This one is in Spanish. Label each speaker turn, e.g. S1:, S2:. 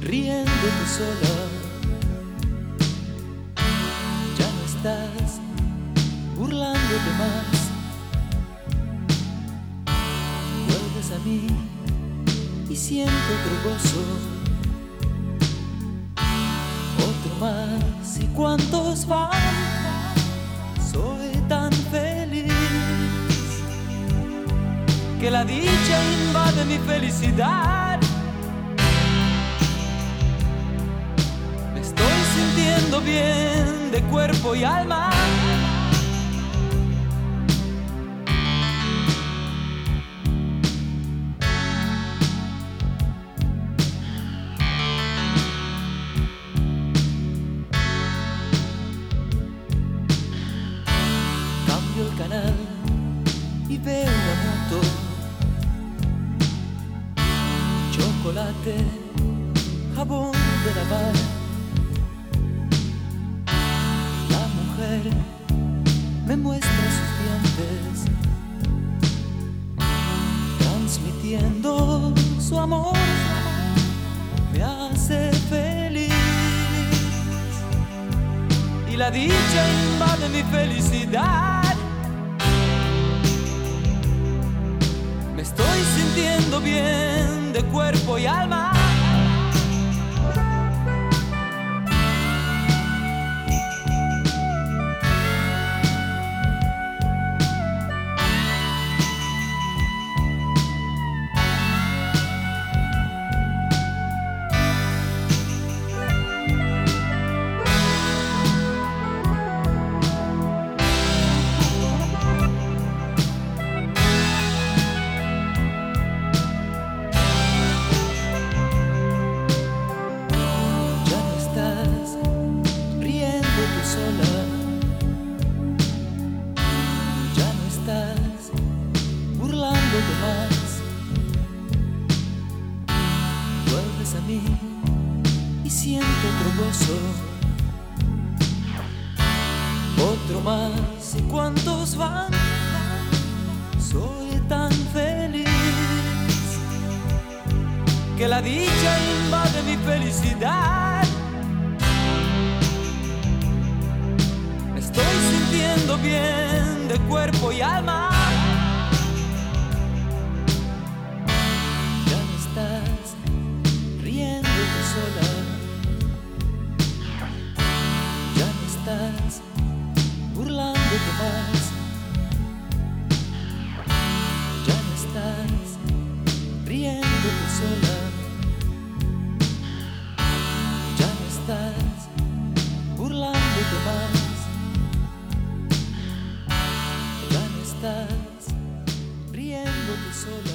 S1: riéndote sola. Ya no estás burlándote más. Vuelves a mí y siento otro gozo, otro más. ¿Y cuántos van? Soy tan feliz que la dicha invade mi felicidad. Me estoy sintiendo bien de cuerpo y alma. Cambio el canal y veo una moto, chocolate, jabón de lavar. La mujer me muestra sus dientes, transmitiendo su amor, me hace feliz. Y la dicha invade mi felicidad. Me estoy sintiendo bien de cuerpo y alma. Ya no estás burlándote más. Vuelves a mí y siento otro gozo, otro más. ¿Y cuántos van? Soy tan feliz que la dicha invade mi felicidad. Estoy sintiendo bien de cuerpo y alma. Ya no estás riéndote sola. Ya no estás burlándote más. Ya no estás riéndote sola. Ya no estás burlándote más. Estás riéndote sola.